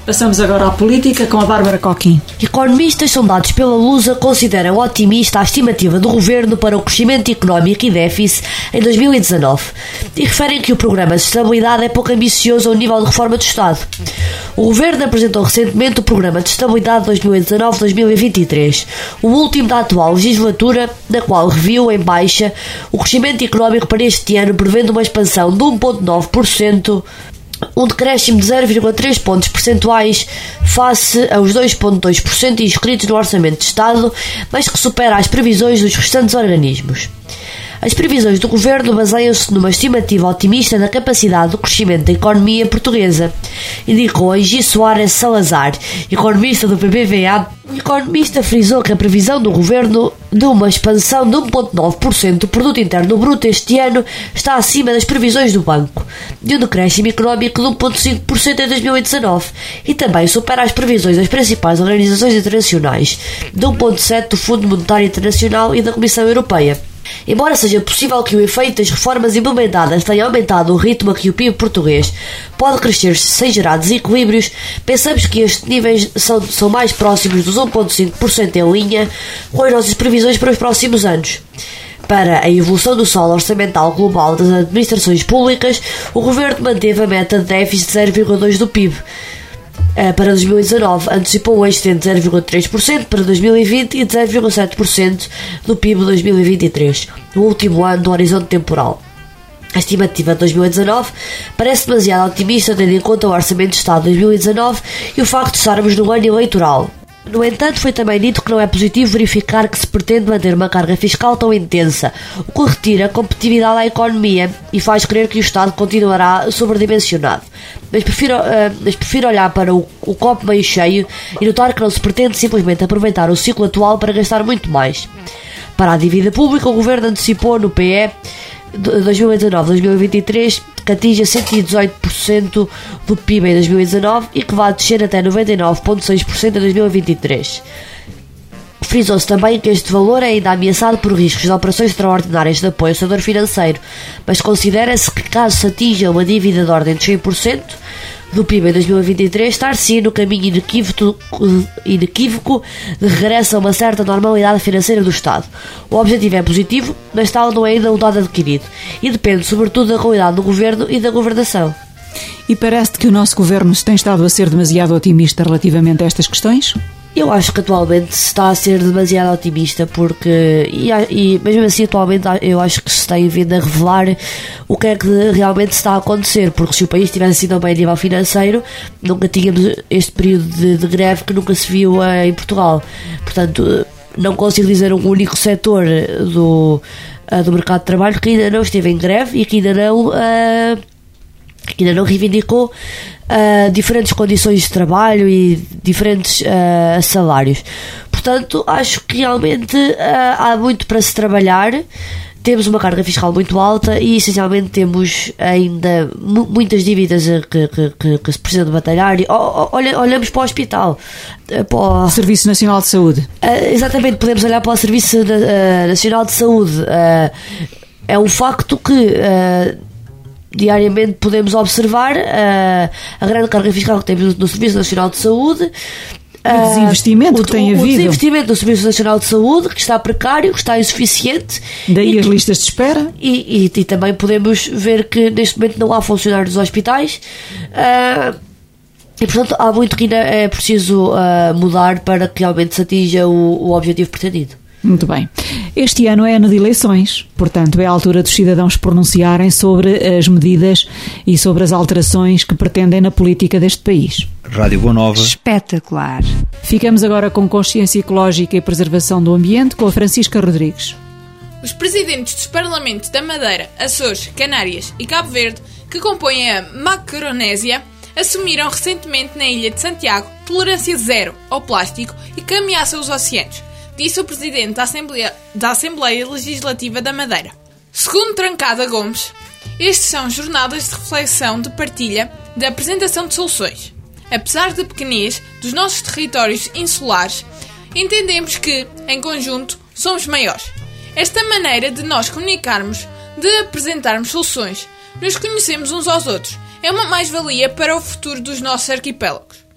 Passamos agora à política com a Bárbara Coquim. Economistas sondados pela Lusa consideram otimista a estimativa do governo para o crescimento económico e déficit em dois mil e dezanove e referem que o programa de estabilidade é pouco ambicioso ao nível de reforma do Estado. O governo apresentou recentemente o programa de estabilidade dois mil e dezanove a dois mil e vinte e três, o último da atual legislatura, na qual reviu em baixa o crescimento económico para este ano, prevendo uma expansão de um vírgula nove por cento, um decréscimo de zero vírgula três pontos percentuais face aos dois vírgula dois por cento inscritos no Orçamento de Estado, mas que supera as previsões dos restantes organismos. As previsões do governo baseiam-se numa estimativa otimista da capacidade do crescimento da economia portuguesa, indicou Angi Soares Salazar, economista do B B V A. O economista frisou que a previsão do governo de uma expansão de um vírgula nove por cento do produto interno bruto este ano está acima das previsões do banco, de um decréscimo económico de um vírgula cinco por cento em dois mil e dezanove, e também supera as previsões das principais organizações internacionais, de um vírgula sete por cento do Fundo Monetário Internacional e da Comissão Europeia. Embora seja possível que o efeito das reformas implementadas tenha aumentado o ritmo a que o P I B português pode crescer sem gerar desequilíbrios, pensamos que estes níveis são, são mais próximos dos um vírgula cinco por cento em linha com as nossas previsões para os próximos anos. Para a evolução do saldo orçamental global das administrações públicas, o governo manteve a meta de déficit de zero vírgula dois por cento do P I B. Para dois mil e dezanove, antecipou um excedente de zero vírgula três por cento para dois mil e vinte e de zero vírgula sete por cento do P I B de dois mil e vinte e três, o último ano do horizonte temporal. A estimativa de dois mil e dezanove parece demasiado otimista, tendo em conta o Orçamento de Estado de dois mil e dezanove e o facto de estarmos no ano eleitoral. No entanto, foi também dito que não é positivo verificar que se pretende manter uma carga fiscal tão intensa, o que retira a competitividade à economia e faz crer que o Estado continuará sobredimensionado. Mas prefiro, uh, mas prefiro olhar para o, o copo meio cheio e notar que não se pretende simplesmente aproveitar o ciclo atual para gastar muito mais. Para a dívida pública, o Governo antecipou no P E dois mil e dezanove a dois mil e vinte e três que atinja cento e dezoito por cento do P I B em dois mil e dezanove e que vai descer até noventa e nove vírgula seis por cento em dois mil e vinte e três. Frisou-se também que este valor é ainda ameaçado por riscos de operações extraordinárias de apoio ao setor financeiro, mas considera-se que, caso se atinja uma dívida de ordem de cem por cento do P I B em dois mil e vinte e três, estar-se no caminho inequívoco, inequívoco de regresso a uma certa normalidade financeira do Estado. O objetivo é positivo, mas tal não é ainda um dado adquirido, e depende sobretudo da qualidade do governo e da governação. E parece-te que o nosso governo tem estado a ser demasiado otimista relativamente a estas questões? Eu acho que atualmente se está a ser demasiado otimista porque, e, e mesmo assim atualmente eu acho que se tem vindo a revelar o que é que realmente está a acontecer, porque se o país tivesse sido bem a nível financeiro, nunca tínhamos este período de, de greve que nunca se viu uh, em Portugal. Portanto, não consigo dizer um único setor do, uh, do mercado de trabalho que ainda não esteve em greve e que ainda não... Uh, que ainda não reivindicou uh, diferentes condições de trabalho e diferentes uh, salários. Portanto, acho que realmente uh, há muito para se trabalhar. Temos uma carga fiscal muito alta e essencialmente temos ainda mu- muitas dívidas que, que, que, que se precisam de batalhar. E, oh, olha, olhamos para o hospital, para o Serviço Nacional de Saúde. Uh, exatamente, podemos olhar para o Serviço uh, Nacional de Saúde. Uh, é um facto que uh, diariamente podemos observar uh, a grande carga fiscal que temos no Serviço Nacional de Saúde, o desinvestimento uh, que tem o, havido, o desinvestimento do Serviço Nacional de Saúde, que está precário, que está insuficiente, daí e, as listas de espera, e, e, e também podemos ver que neste momento não há funcionários dos hospitais, uh, e portanto há muito que ainda é preciso uh, mudar para que realmente se atinja o, o objetivo pretendido. Muito bem. Este ano é ano de eleições, portanto é a altura dos cidadãos pronunciarem sobre as medidas e sobre as alterações que pretendem na política deste país. Rádio Boa Nova. Espetacular. Ficamos agora com consciência ecológica e preservação do ambiente com a Francisca Rodrigues. Os presidentes dos Parlamentos da Madeira, Açores, Canárias e Cabo Verde, que compõem a Macronésia, assumiram recentemente na ilha de Santiago tolerância zero ao plástico e que ameaça os oceanos, disse o Presidente da Assembleia, da Assembleia Legislativa da Madeira. Segundo Trancada Gomes, estes são jornadas de reflexão, de partilha, de apresentação de soluções. Apesar da pequenez dos nossos territórios insulares, entendemos que, em conjunto, somos maiores. Esta maneira de nós comunicarmos, de apresentarmos soluções, nos conhecemos uns aos outros, é uma mais-valia para o futuro dos nossos arquipélagos.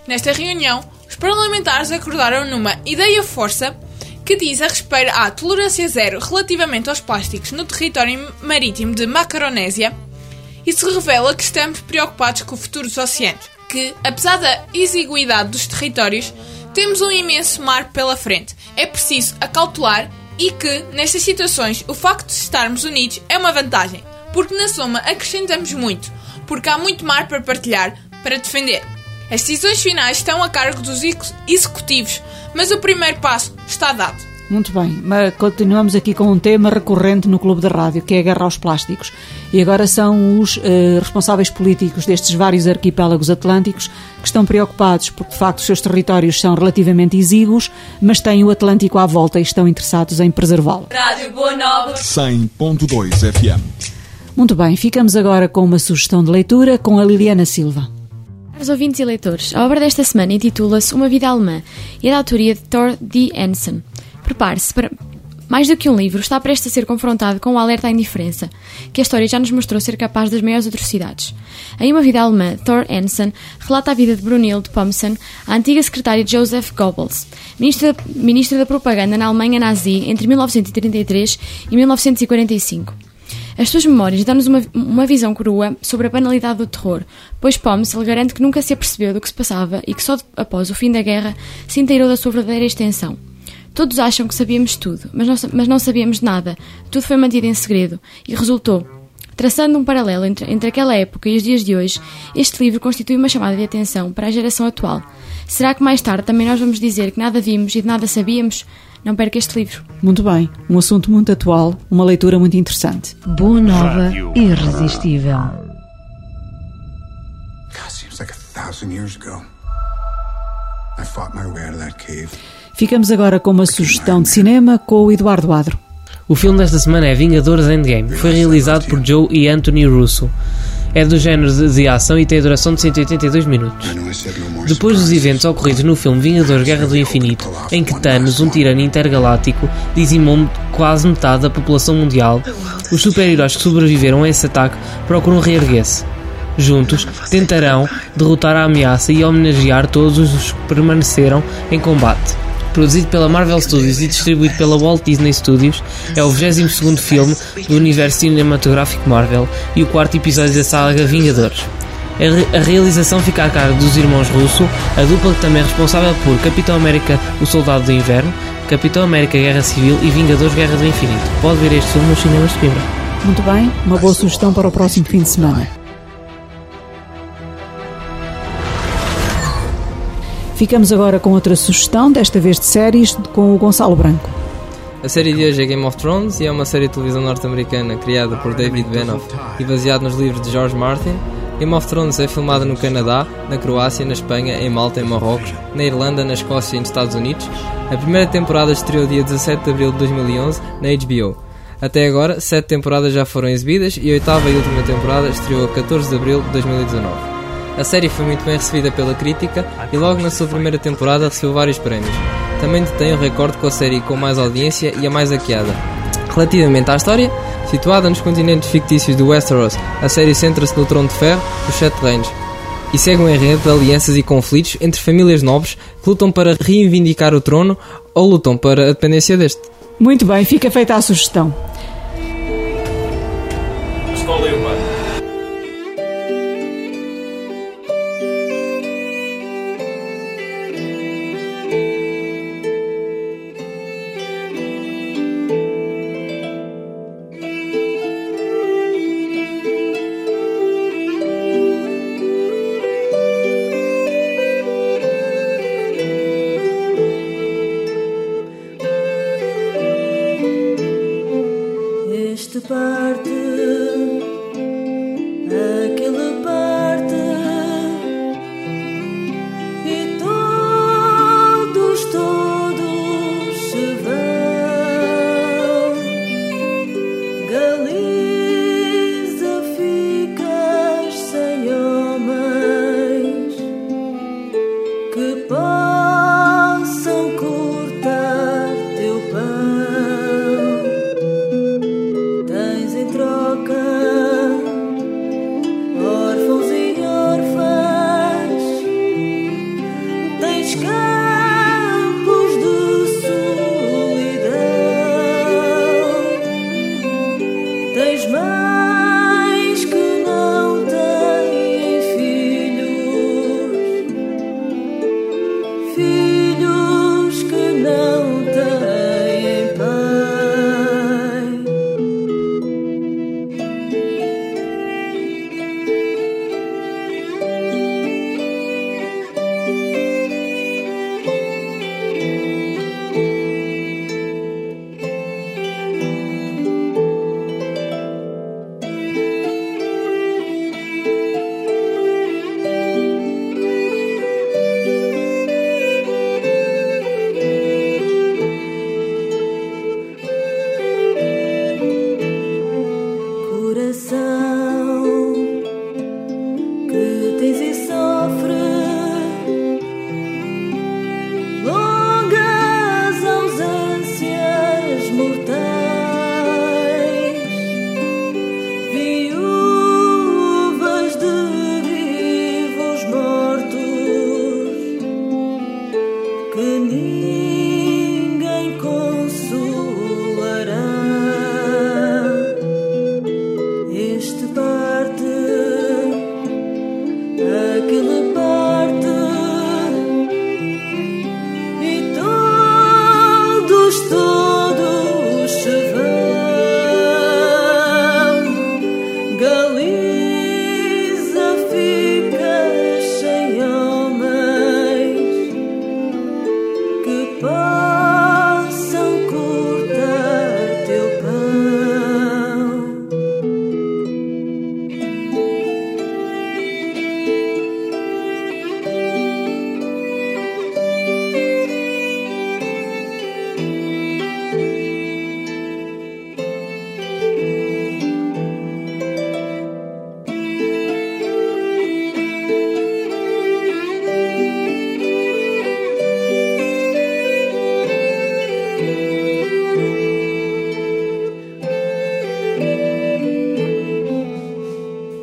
Nesta reunião, os parlamentares acordaram numa ideia-força que diz a respeito à tolerância zero relativamente aos plásticos no território marítimo de Macaronésia e se revela que estamos preocupados com o futuro dos oceanos, que, apesar da exiguidade dos territórios, temos um imenso mar pela frente. É preciso acautelar e que, nestas situações, o facto de estarmos unidos é uma vantagem, porque na soma acrescentamos muito, porque há muito mar para partilhar, para defender. As decisões finais estão a cargo dos executivos, mas o primeiro passo está dado. Muito bem, mas continuamos aqui com um tema recorrente no Clube de Rádio, que é a guerra aos plásticos. E agora são os eh, responsáveis políticos destes vários arquipélagos atlânticos que estão preocupados porque, de facto, os seus territórios são relativamente exíguos, mas têm o Atlântico à volta e estão interessados em preservá-lo. Rádio Boa Nova cem ponto dois F M. Muito bem, ficamos agora com uma sugestão de leitura com a Liliana Silva. Caros ouvintes e leitores, a obra desta semana intitula-se Uma Vida Alemã e é da autoria de Thor D. Hansen. Prepare-se para... Mais do que um livro, está prestes a ser confrontado com o alerta à indiferença, que a história já nos mostrou ser capaz das maiores atrocidades. Em Uma Vida Alemã, Thor Hansen relata a vida de Brunhilde Pomsen, a antiga secretária de Joseph Goebbels, ministra, ministra da propaganda na Alemanha nazi entre mil novecentos e trinta e três e mil novecentos e quarenta e cinco. As suas memórias dão-nos uma, uma visão crua sobre a banalidade do terror, pois Pomsen garante que nunca se apercebeu do que se passava e que só após o fim da guerra se inteirou da sua verdadeira extensão. Todos acham que sabíamos tudo, mas não, mas não sabíamos nada. Tudo foi mantido em segredo e resultou. Traçando um paralelo entre, entre aquela época e os dias de hoje, este livro constitui uma chamada de atenção para a geração atual. Será que mais tarde também nós vamos dizer que nada vimos e de nada sabíamos? Não perca este livro. Muito bem, um assunto muito atual, uma leitura muito interessante. Boa Nova, irresistível. God, seems like a thousand years ago. I fought my way out of that cave. Ficamos agora com uma sugestão de cinema com o Eduardo Adro. O filme desta semana é Vingadores Endgame. Foi realizado por Joe e Anthony Russo. É do género de, de ação e tem a duração de cento e oitenta e dois minutos. Depois dos eventos ocorridos no filme Vingadores Guerra do Infinito, em que Thanos, um tirano intergaláctico, dizimou quase metade da população mundial, os super-heróis que sobreviveram a esse ataque procuram reerguer-se. Juntos, tentarão derrotar a ameaça e homenagear todos os que permaneceram em combate. Produzido pela Marvel Studios e distribuído pela Walt Disney Studios, é o vigésimo segundo filme do universo cinematográfico Marvel e o quarto episódio da saga Vingadores. A, re- a realização fica a cargo dos irmãos Russo, a dupla que também é responsável por Capitão América, o Soldado do Inverno, Capitão América Guerra Civil e Vingadores Guerra do Infinito. Pode ver este filme nos cinemas de Coimbra. Muito bem, uma boa sugestão para o próximo fim de semana. Ficamos agora com outra sugestão, desta vez de séries, com o Gonçalo Branco. A série de hoje é Game of Thrones e é uma série de televisão norte-americana criada por David Benioff e baseada nos livros de George Martin. Game of Thrones é filmada no Canadá, na Croácia, na Espanha, em Malta, em Marrocos, na Irlanda, na Escócia e nos Estados Unidos. A primeira temporada estreou dia dezassete de abril de dois mil e onze na H B O. Até agora, sete temporadas já foram exibidas e a oitava e última temporada estreou a catorze de abril de dois mil e dezanove. A série foi muito bem recebida pela crítica e logo na sua primeira temporada recebeu vários prémios. Também detém o recorde com a série com mais audiência e a mais hackeada. Relativamente à história, situada nos continentes fictícios de Westeros, a série centra-se no Trono de Ferro, os Sete Reinos, e segue um enredo de alianças e conflitos entre famílias nobres que lutam para reivindicar o trono ou lutam para a dependência deste. Muito bem, fica feita a sugestão. Escola e o Mar. Este parte, aquele parte, e todos, todos se vão. Galiza, ficas sem homens que possam cortar teu pão. Tens em troca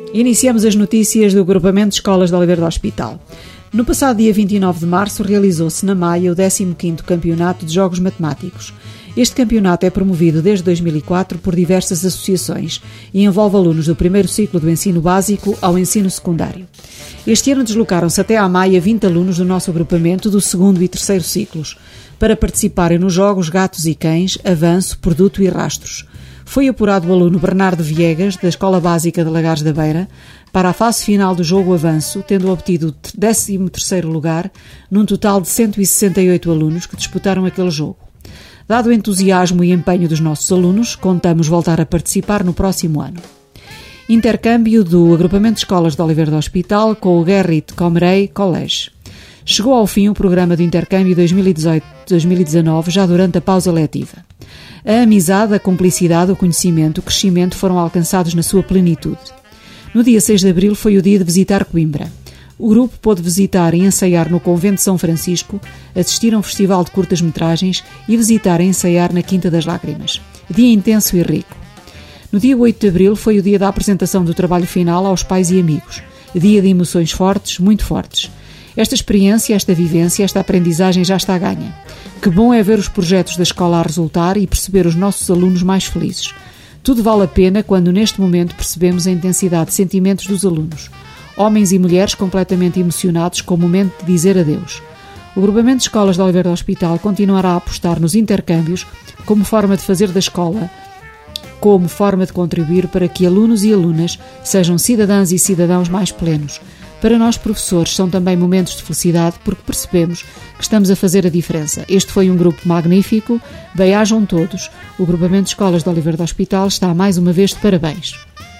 Iniciamos as notícias do Agrupamento de Escolas de Oliveira do Hospital. No passado dia vinte e nove de março realizou-se na Maia o décimo quinto Campeonato de Jogos Matemáticos. Este campeonato é promovido desde dois mil e quatro por diversas associações e envolve alunos do primeiro ciclo do ensino básico ao ensino secundário. Este ano deslocaram-se até à Maia vinte alunos do nosso agrupamento do segundo e terceiro ciclos para participarem nos jogos Gatos e Cães, Avanço, Produto e Rastros. Foi apurado o aluno Bernardo Viegas, da Escola Básica de Lagares da Beira, para a fase final do jogo Avanço, tendo obtido o décimo terceiro lugar, num total de cento e sessenta e oito alunos que disputaram aquele jogo. Dado o entusiasmo e empenho dos nossos alunos, contamos voltar a participar no próximo ano. Intercâmbio do Agrupamento de Escolas de Oliveira do Hospital com o Gerrit Comrey College. Chegou ao fim o programa de intercâmbio dois mil e dezoito dois mil e dezanove, já durante a pausa letiva. A amizade, a cumplicidade, o conhecimento, o crescimento foram alcançados na sua plenitude. No dia seis de abril foi o dia de visitar Coimbra. O grupo pôde visitar e ensaiar no Convento de São Francisco, assistir a um festival de curtas-metragens e visitar e ensaiar na Quinta das Lágrimas. Dia intenso e rico. No dia oito de abril foi o dia da apresentação do trabalho final aos pais e amigos. Dia de emoções fortes, muito fortes. Esta experiência, esta vivência, esta aprendizagem já está ganha. Que bom é ver os projetos da escola a resultar e perceber os nossos alunos mais felizes. Tudo vale a pena quando neste momento percebemos a intensidade de sentimentos dos alunos. Homens e mulheres completamente emocionados com o momento de dizer adeus. O Agrupamento de Escolas de Oliveira do Hospital continuará a apostar nos intercâmbios como forma de fazer da escola, como forma de contribuir para que alunos e alunas sejam cidadãs e cidadãos mais plenos. Para nós, professores, são também momentos de felicidade porque percebemos que estamos a fazer a diferença. Este foi um grupo magnífico. Bem-ajam todos. O Agrupamento de Escolas de Oliveira do Hospital está mais uma vez de parabéns.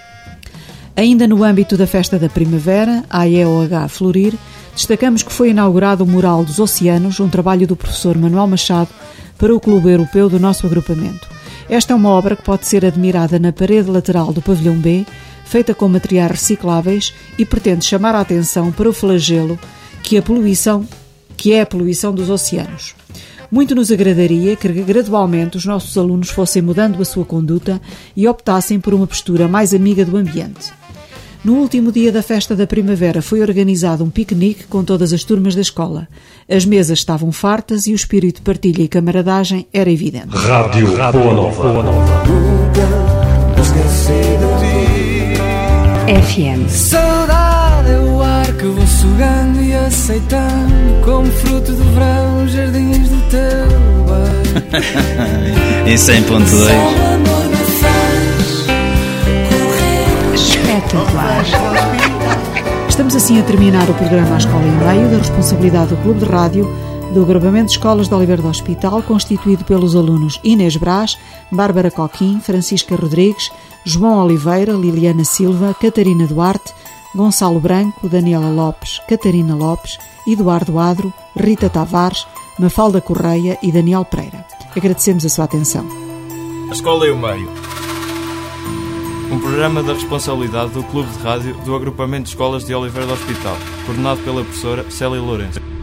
Ainda no âmbito da Festa da Primavera, a E O H Florir, destacamos que foi inaugurado o Mural dos Oceanos, um trabalho do professor Manuel Machado para o Clube Europeu do nosso agrupamento. Esta é uma obra que pode ser admirada na parede lateral do pavilhão B, feita com materiais recicláveis e pretende chamar a atenção para o flagelo que, a poluição, que é a poluição dos oceanos. Muito nos agradaria que gradualmente os nossos alunos fossem mudando a sua conduta e optassem por uma postura mais amiga do ambiente. No último dia da Festa da Primavera foi organizado um piquenique com todas as turmas da escola. As mesas estavam fartas e o espírito de partilha e camaradagem era evidente. Rádio Boa Nova. F M. Saudade é o ar que vou sugando e aceitando como fruto do verão, os jardins do teu bem. Em cem ponto dois. Espetacular. Estamos assim a terminar o programa A Escola e Meio, da responsabilidade do Clube de Rádio do Agrupamento de Escolas de Oliveira do Hospital, constituído pelos alunos Inês Brás, Bárbara Coquim, Francisca Rodrigues, João Oliveira, Liliana Silva, Catarina Duarte, Gonçalo Branco, Daniela Lopes, Catarina Lopes, Eduardo Adro, Rita Tavares, Mafalda Correia e Daniel Pereira. Agradecemos a sua atenção. A Escola e o Meio. Um programa da responsabilidade do Clube de Rádio do Agrupamento de Escolas de Oliveira do Hospital, coordenado pela professora Célia Lourenço.